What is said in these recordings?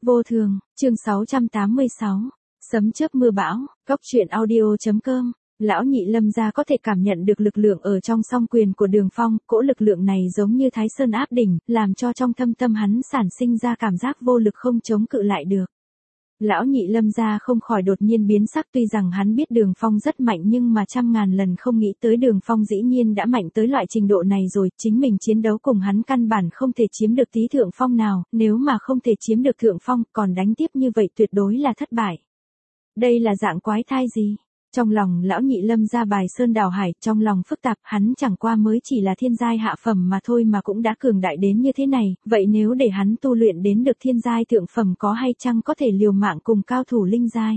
Vô thường, chương 686. Sấm chớp mưa bão, góc truyện audio.com. Lão Nhị Lâm gia có thể cảm nhận được lực lượng ở trong song quyền của Đường Phong, cỗ lực lượng này giống như Thái Sơn áp đỉnh, làm cho trong thâm tâm hắn sản sinh ra cảm giác vô lực không chống cự lại được. Lão Nhị Lâm gia không khỏi đột nhiên biến sắc, tuy rằng hắn biết Đường Phong rất mạnh nhưng mà trăm ngàn lần không nghĩ tới Đường Phong dĩ nhiên đã mạnh tới loại trình độ này rồi, chính mình chiến đấu cùng hắn căn bản không thể chiếm được tí thượng phong nào, nếu mà không thể chiếm được thượng phong còn đánh tiếp như vậy tuyệt đối là thất bại. Đây là dạng quái thai gì? Trong lòng Lão Nhị Lâm gia bài sơn đảo hải, trong lòng phức tạp, hắn chẳng qua mới chỉ là thiên giai hạ phẩm mà thôi mà cũng đã cường đại đến như thế này, vậy nếu để hắn tu luyện đến được thiên giai thượng phẩm có hay chăng có thể liều mạng cùng cao thủ linh giai?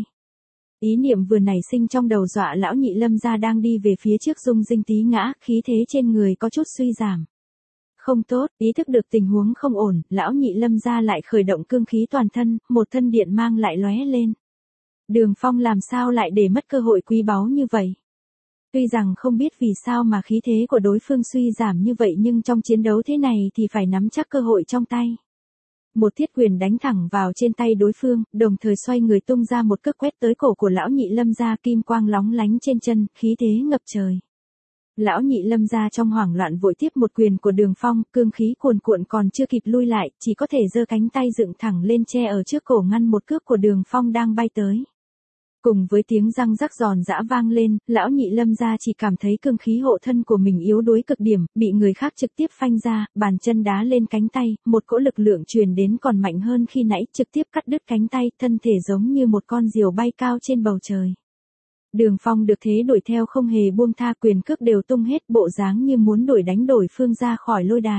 Ý niệm vừa nảy sinh trong đầu dọa Lão Nhị Lâm gia đang đi về phía trước rung rinh tí ngã, khí thế trên người có chút suy giảm. Không tốt, ý thức được tình huống không ổn, Lão Nhị Lâm gia lại khởi động cương khí toàn thân, một thân điện mang lại lóe lên. Đường Phong làm sao lại để mất cơ hội quý báu như vậy? Tuy rằng không biết vì sao mà khí thế của đối phương suy giảm như vậy nhưng trong chiến đấu thế này thì phải nắm chắc cơ hội trong tay. Một thiết quyền đánh thẳng vào trên tay đối phương, đồng thời xoay người tung ra một cước quét tới cổ của Lão Nhị Lâm gia, kim quang lóng lánh trên chân, khí thế ngập trời. Lão Nhị Lâm gia trong hoảng loạn vội tiếp một quyền của Đường Phong, cương khí cuồn cuộn còn chưa kịp lui lại, chỉ có thể giơ cánh tay dựng thẳng lên che ở trước cổ ngăn một cước của Đường Phong đang bay tới. Cùng với tiếng răng rắc giòn giã vang lên, Lão Nhị Lâm gia chỉ cảm thấy cương khí hộ thân của mình yếu đuối cực điểm, bị người khác trực tiếp phanh ra, bàn chân đá lên cánh tay, một cỗ lực lượng truyền đến còn mạnh hơn khi nãy, trực tiếp cắt đứt cánh tay, thân thể giống như một con diều bay cao trên bầu trời. Đường Phong được thế đuổi theo không hề buông tha, quyền cước đều tung hết, bộ dáng như muốn đuổi đánh đối phương ra khỏi lôi đài.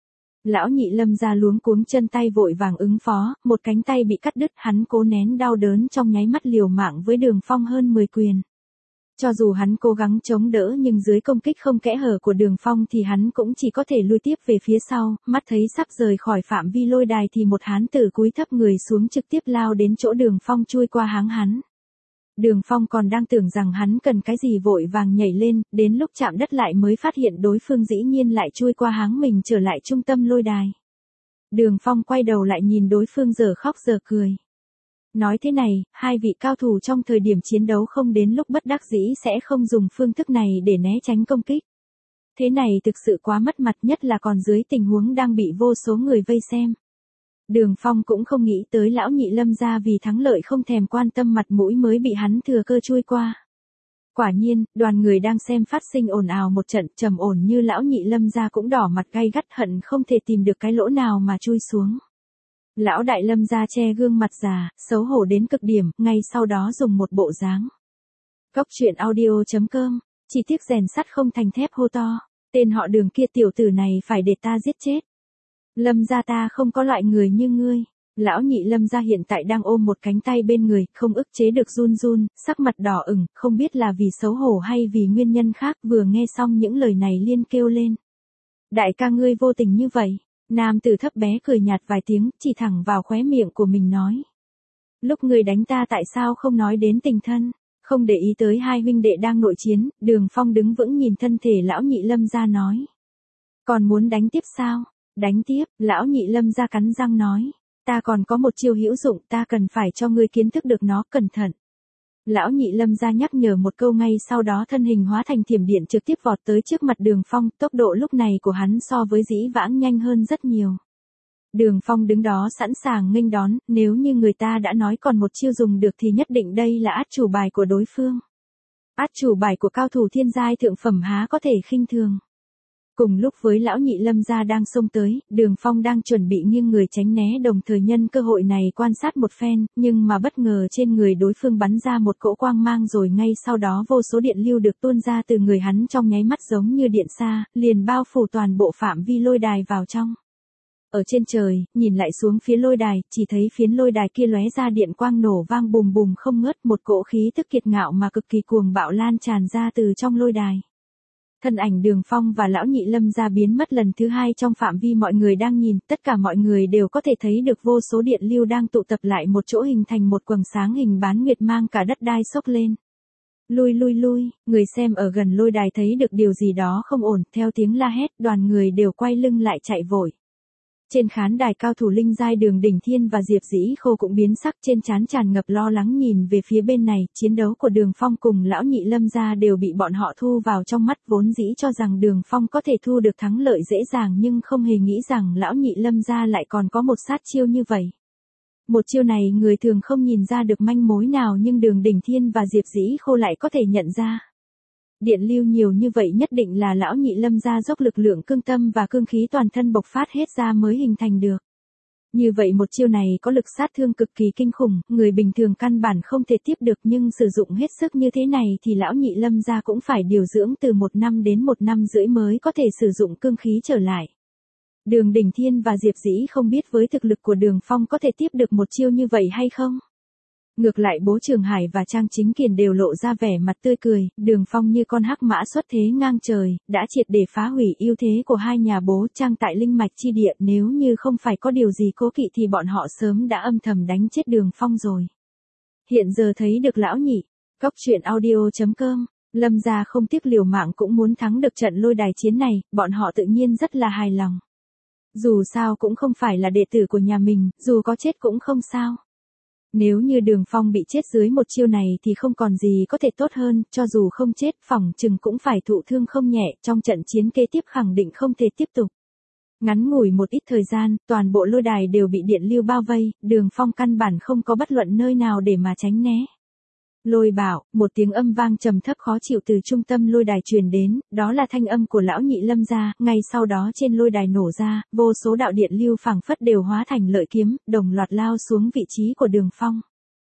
Lão Nhị Lâm gia luống cuống chân tay vội vàng ứng phó, một cánh tay bị cắt đứt, hắn cố nén đau đớn trong nháy mắt liều mạng với Đường Phong hơn 10 quyền. Cho dù hắn cố gắng chống đỡ nhưng dưới công kích không kẽ hở của Đường Phong thì hắn cũng chỉ có thể lui tiếp về phía sau, mắt thấy sắp rời khỏi phạm vi lôi đài thì một hán tử cúi thấp người xuống trực tiếp lao đến chỗ Đường Phong chui qua háng hắn. Đường Phong còn đang tưởng rằng hắn cần cái gì vội vàng nhảy lên, đến lúc chạm đất lại mới phát hiện đối phương dĩ nhiên lại chui qua háng mình trở lại trung tâm lôi đài. Đường Phong quay đầu lại nhìn đối phương giờ khóc giờ cười. Nói thế này, hai vị cao thủ trong thời điểm chiến đấu không đến lúc bất đắc dĩ sẽ không dùng phương thức này để né tránh công kích. Thế này thực sự quá mất mặt, nhất là còn dưới tình huống đang bị vô số người vây xem. Đường Phong cũng không nghĩ tới Lão Nhị Lâm gia vì thắng lợi không thèm quan tâm mặt mũi mới bị hắn thừa cơ chui qua. Quả nhiên, đoàn người đang xem phát sinh ồn ào một trận, trầm ổn như Lão Nhị Lâm gia cũng đỏ mặt gay gắt hận không thể tìm được cái lỗ nào mà chui xuống. Lão Đại Lâm gia che gương mặt già, xấu hổ đến cực điểm, ngay sau đó dùng một bộ dáng. Góc truyện audio.com, chỉ tiếc rèn sắt không thành thép hô to, tên họ Đường kia tiểu tử này phải để ta giết chết. Lâm gia ta không có loại người như ngươi. Lão Nhị Lâm gia hiện tại đang ôm một cánh tay bên người, không ức chế được run run, sắc mặt đỏ ửng, không biết là vì xấu hổ hay vì nguyên nhân khác, vừa nghe xong những lời này liên kêu lên. Đại ca ngươi vô tình như vậy. Nam tử thấp bé cười nhạt vài tiếng, chỉ thẳng vào khóe miệng của mình nói. Lúc ngươi đánh ta tại sao không nói đến tình thân? Không để ý tới hai huynh đệ đang nội chiến, Đường Phong đứng vững nhìn thân thể Lão Nhị Lâm gia nói. Còn muốn đánh tiếp sao? Đánh tiếp, Lão Nhị Lâm gia cắn răng nói. Ta còn có một chiêu hữu dụng, ta cần phải cho ngươi kiến thức được nó, cẩn thận. Lão Nhị Lâm gia nhắc nhở một câu, ngay sau đó thân hình hóa thành thiểm điện trực tiếp vọt tới trước mặt Đường Phong, tốc độ lúc này của hắn so với dĩ vãng nhanh hơn rất nhiều. Đường Phong đứng đó sẵn sàng nghênh đón, nếu như người ta đã nói còn một chiêu dùng được thì nhất định đây là át chủ bài của đối phương. Át chủ bài của cao thủ thiên giai thượng phẩm há có thể khinh thường. Cùng lúc với Lão Nhị Lâm gia đang xông tới, Đường Phong đang chuẩn bị nghiêng người tránh né, đồng thời nhân cơ hội này quan sát một phen, nhưng mà bất ngờ trên người đối phương bắn ra một cỗ quang mang rồi ngay sau đó vô số điện lưu được tuôn ra từ người hắn trong nháy mắt giống như điện xa, liền bao phủ toàn bộ phạm vi lôi đài vào trong. Ở trên trời, nhìn lại xuống phía lôi đài, chỉ thấy phiến lôi đài kia lóe ra điện quang nổ vang bùm bùm không ngớt, một cỗ khí tức kiệt ngạo mà cực kỳ cuồng bạo lan tràn ra từ trong lôi đài. Thân ảnh Đường Phong và Lão Nhị Lâm gia biến mất lần thứ hai trong phạm vi mọi người đang nhìn, tất cả mọi người đều có thể thấy được vô số điện lưu đang tụ tập lại một chỗ hình thành một quầng sáng hình bán nguyệt mang cả đất đai xốc lên. Lui lui lui, người xem ở gần lôi đài thấy được điều gì đó không ổn, theo tiếng la hét, đoàn người đều quay lưng lại chạy vội. Trên khán đài cao thủ linh giai Đường Đỉnh Thiên và Diệp Dĩ Khô cũng biến sắc, trên trán tràn ngập lo lắng nhìn về phía bên này, chiến đấu của Đường Phong cùng lão nhị Lâm gia đều bị bọn họ thu vào trong mắt, vốn dĩ cho rằng Đường Phong có thể thu được thắng lợi dễ dàng nhưng không hề nghĩ rằng lão nhị Lâm gia lại còn có một sát chiêu như vậy. Một chiêu này người thường không nhìn ra được manh mối nào nhưng Đường Đỉnh Thiên và Diệp Dĩ Khô lại có thể nhận ra. Điện lưu nhiều như vậy nhất định là lão nhị Lâm gia dốc lực lượng cương tâm và cương khí toàn thân bộc phát hết ra mới hình thành được. Như vậy một chiêu này có lực sát thương cực kỳ kinh khủng, người bình thường căn bản không thể tiếp được nhưng sử dụng hết sức như thế này thì lão nhị Lâm gia cũng phải điều dưỡng từ 1 năm đến 1 năm rưỡi mới có thể sử dụng cương khí trở lại. Đường Đỉnh Thiên và Diệp Dĩ không biết với thực lực của Đường Phong có thể tiếp được một chiêu như vậy hay không. Ngược lại Bố Trường Hải và Trang Chính Kiền đều lộ ra vẻ mặt tươi cười, Đường Phong như con hắc mã xuất thế ngang trời, đã triệt để phá hủy ưu thế của hai nhà Bố Trang tại linh mạch chi địa, nếu như không phải có điều gì cố kỵ thì bọn họ sớm đã âm thầm đánh chết Đường Phong rồi. Hiện giờ thấy được lão nhị, Cóc Truyện Audio.com, Lâm gia không tiếc liều mạng cũng muốn thắng được trận lôi đài chiến này, bọn họ tự nhiên rất là hài lòng. Dù sao cũng không phải là đệ tử của nhà mình, dù có chết cũng không sao. Nếu như Đường Phong bị chết dưới một chiêu này thì không còn gì có thể tốt hơn, cho dù không chết phỏng chừng cũng phải thụ thương không nhẹ, trong trận chiến kế tiếp khẳng định không thể tiếp tục. Ngắn ngủi một ít thời gian, toàn bộ lôi đài đều bị điện lưu bao vây, Đường Phong căn bản không có bất luận nơi nào để mà tránh né. Lôi bảo, một tiếng âm vang trầm thấp khó chịu từ trung tâm lôi đài truyền đến, đó là thanh âm của lão nhị Lâm gia, ngay sau đó trên lôi đài nổ ra, vô số đạo điện lưu phảng phất đều hóa thành lợi kiếm, đồng loạt lao xuống vị trí của Đường Phong.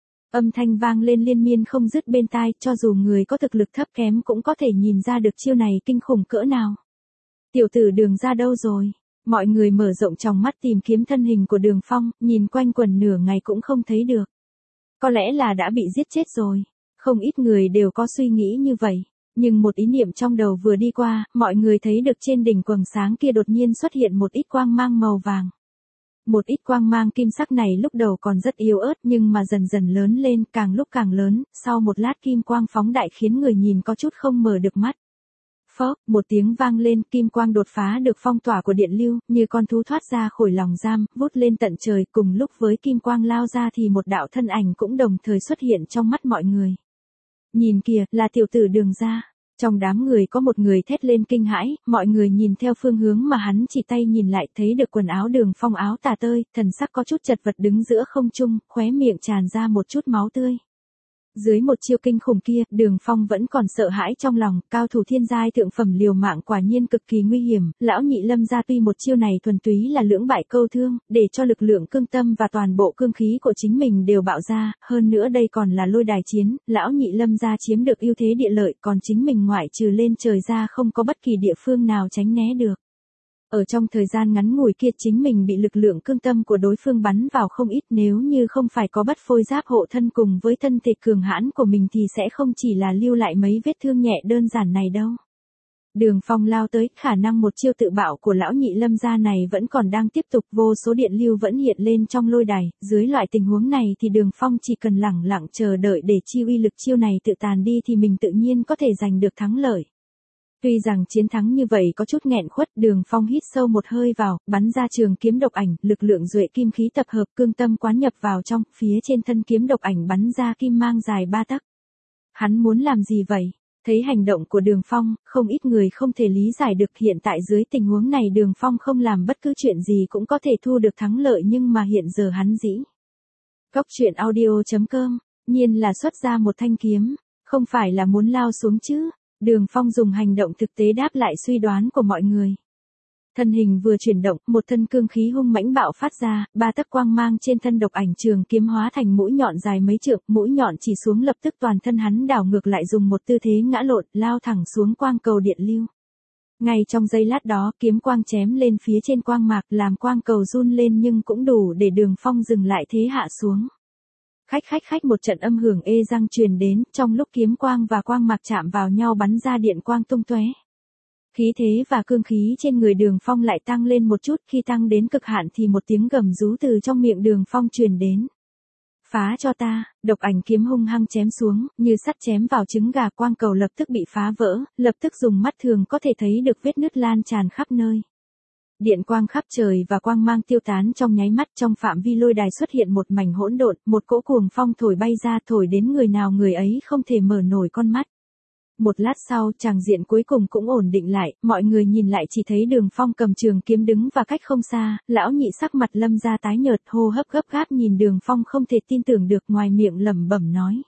Âm thanh vang lên liên miên không dứt bên tai, cho dù người có thực lực thấp kém cũng có thể nhìn ra được chiêu này kinh khủng cỡ nào. Tiểu tử Đường gia đâu rồi? Mọi người mở rộng tròng mắt tìm kiếm thân hình của Đường Phong, nhìn quanh quần nửa ngày cũng không thấy được. Có lẽ là đã bị giết chết rồi. Không ít người đều có suy nghĩ như vậy. Nhưng một ý niệm trong đầu vừa đi qua, mọi người thấy được trên đỉnh quầng sáng kia đột nhiên xuất hiện một ít quang mang màu vàng. Một ít quang mang kim sắc này lúc đầu còn rất yếu ớt nhưng mà dần dần lớn lên, càng lúc càng lớn, sau một lát kim quang phóng đại khiến người nhìn có chút không mở được mắt. Phốc, một tiếng vang lên, kim quang đột phá được phong tỏa của điện lưu, như con thú thoát ra khỏi lòng giam, vút lên tận trời, cùng lúc với kim quang lao ra thì một đạo thân ảnh cũng đồng thời xuất hiện trong mắt mọi người. Nhìn kìa, là tiểu tử Đường gia. Trong đám người có một người thét lên kinh hãi, mọi người nhìn theo phương hướng mà hắn chỉ tay nhìn lại thấy được quần áo Đường Phong áo tà tơi, thần sắc có chút chật vật đứng giữa không trung, khóe miệng tràn ra một chút máu tươi. Dưới một chiêu kinh khủng kia, Đường Phong vẫn còn sợ hãi trong lòng, cao thủ thiên giai thượng phẩm liều mạng quả nhiên cực kỳ nguy hiểm, lão nhị Lâm gia tuy một chiêu này thuần túy là lưỡng bại câu thương, để cho lực lượng cương tâm và toàn bộ cương khí của chính mình đều bạo ra, hơn nữa đây còn là lôi đài chiến, lão nhị Lâm gia chiếm được ưu thế địa lợi, còn chính mình ngoại trừ lên trời ra không có bất kỳ địa phương nào tránh né được. Ở trong thời gian ngắn ngủi kia chính mình bị lực lượng cương tâm của đối phương bắn vào không ít, nếu như không phải có bất phôi giáp hộ thân cùng với thân thể cường hãn của mình thì sẽ không chỉ là lưu lại mấy vết thương nhẹ đơn giản này đâu. Đường Phong lao tới, khả năng một chiêu tự bạo của lão nhị Lâm gia này vẫn còn đang tiếp tục, vô số điện lưu vẫn hiện lên trong lôi đài, dưới loại tình huống này thì Đường Phong chỉ cần lẳng lặng chờ đợi để chi uy lực chiêu này tự tàn đi thì mình tự nhiên có thể giành được thắng lợi. Tuy rằng chiến thắng như vậy có chút nghẹn khuất, Đường Phong hít sâu một hơi vào, bắn ra trường kiếm độc ảnh, lực lượng duệ kim khí tập hợp cương tâm quán nhập vào trong, phía trên thân kiếm độc ảnh bắn ra kim mang dài 3 tấc. Hắn muốn làm gì vậy? Thấy hành động của Đường Phong, không ít người không thể lý giải được, hiện tại dưới tình huống này Đường Phong không làm bất cứ chuyện gì cũng có thể thu được thắng lợi nhưng mà hiện giờ hắn dĩ. Cóc Truyện Audio.com, nhiên là xuất ra một thanh kiếm, không phải là muốn lao xuống chứ. Đường Phong dùng hành động thực tế đáp lại suy đoán của mọi người. Thân hình vừa chuyển động, một thân cương khí hung mãnh bạo phát ra, 3 tấc quang mang trên thân độc ảnh trường kiếm hóa thành mũi nhọn dài mấy trượng, mũi nhọn chỉ xuống lập tức toàn thân hắn đảo ngược lại dùng một tư thế ngã lộn, lao thẳng xuống quang cầu điện lưu. Ngay trong giây lát đó, kiếm quang chém lên phía trên quang mạc, làm quang cầu run lên nhưng cũng đủ để Đường Phong dừng lại thế hạ xuống. Khách một trận âm hưởng ê răng truyền đến, trong lúc kiếm quang và quang mạc chạm vào nhau bắn ra điện quang tung tóe. Khí thế và cương khí trên người Đường Phong lại tăng lên một chút, khi tăng đến cực hạn thì một tiếng gầm rú từ trong miệng Đường Phong truyền đến. Phá cho ta, độc ảnh kiếm hung hăng chém xuống, như sắt chém vào trứng gà, quang cầu lập tức bị phá vỡ, lập tức dùng mắt thường có thể thấy được vết nứt lan tràn khắp nơi. Điện quang khắp trời và quang mang tiêu tán trong nháy mắt, trong phạm vi lôi đài xuất hiện một mảnh hỗn độn, một cỗ cuồng phong thổi bay ra, thổi đến người nào người ấy không thể mở nổi con mắt. Một lát sau, tràng diện cuối cùng cũng ổn định lại, mọi người nhìn lại chỉ thấy Đường Phong cầm trường kiếm đứng và cách không xa, lão nhị sắc mặt Lâm gia tái nhợt, hô hấp gấp gáp nhìn Đường Phong không thể tin tưởng được, ngoài miệng lẩm bẩm nói.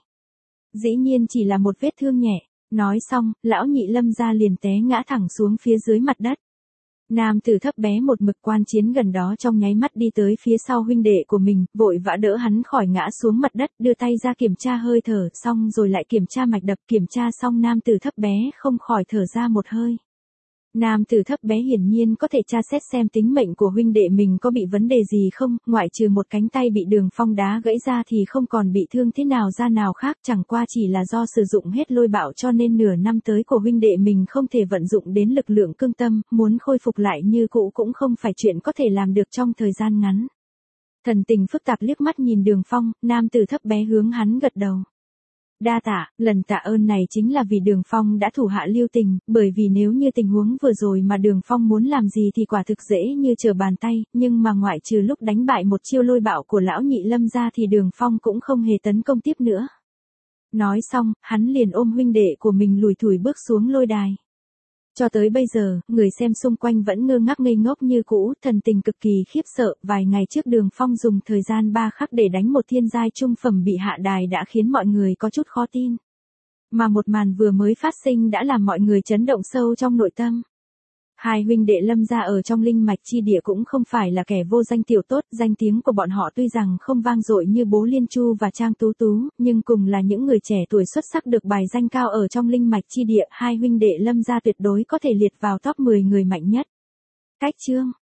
Dĩ nhiên chỉ là một vết thương nhẹ. Nói xong, lão nhị Lâm gia liền té ngã thẳng xuống phía dưới mặt đất. Nam tử thấp bé một mực quan chiến gần đó trong nháy mắt đi tới phía sau huynh đệ của mình, vội vã đỡ hắn khỏi ngã xuống mặt đất, đưa tay ra kiểm tra hơi thở, xong rồi lại kiểm tra mạch đập, kiểm tra xong nam tử thấp bé không khỏi thở ra một hơi. Nam tử thấp bé hiển nhiên có thể tra xét xem tính mệnh của huynh đệ mình có bị vấn đề gì không, ngoại trừ một cánh tay bị Đường Phong đá gãy ra thì không còn bị thương thế nào ra nào khác, chẳng qua chỉ là do sử dụng hết lôi bạo cho nên nửa năm tới của huynh đệ mình không thể vận dụng đến lực lượng cương tâm, muốn khôi phục lại như cũ cũng không phải chuyện có thể làm được trong thời gian ngắn. Thần tình phức tạp liếc mắt nhìn Đường Phong, nam tử thấp bé hướng hắn gật đầu. Đa tạ, lần tạ ơn này chính là vì Đường Phong đã thủ hạ lưu tình, bởi vì nếu như tình huống vừa rồi mà Đường Phong muốn làm gì thì quả thực dễ như trở bàn tay, nhưng mà ngoại trừ lúc đánh bại một chiêu lôi bạo của lão nhị Lâm ra thì Đường Phong cũng không hề tấn công tiếp nữa. Nói xong, hắn liền ôm huynh đệ của mình lủi thủi bước xuống lôi đài. Cho tới bây giờ, người xem xung quanh vẫn ngơ ngác ngây ngốc như cũ, thần tình cực kỳ khiếp sợ, vài ngày trước Đường Phong dùng thời gian 3 khắc để đánh một thiên giai trung phẩm bị hạ đài đã khiến mọi người có chút khó tin. Mà một màn vừa mới phát sinh đã làm mọi người chấn động sâu trong nội tâm. Hai huynh đệ Lâm gia ở trong linh mạch chi địa cũng không phải là kẻ vô danh tiểu tốt, danh tiếng của bọn họ tuy rằng không vang dội như Bố Liên Chu và Trang Tú Tú, nhưng cùng là những người trẻ tuổi xuất sắc được bài danh cao ở trong linh mạch chi địa, hai huynh đệ Lâm gia tuyệt đối có thể liệt vào top 10 người mạnh nhất. Cách chương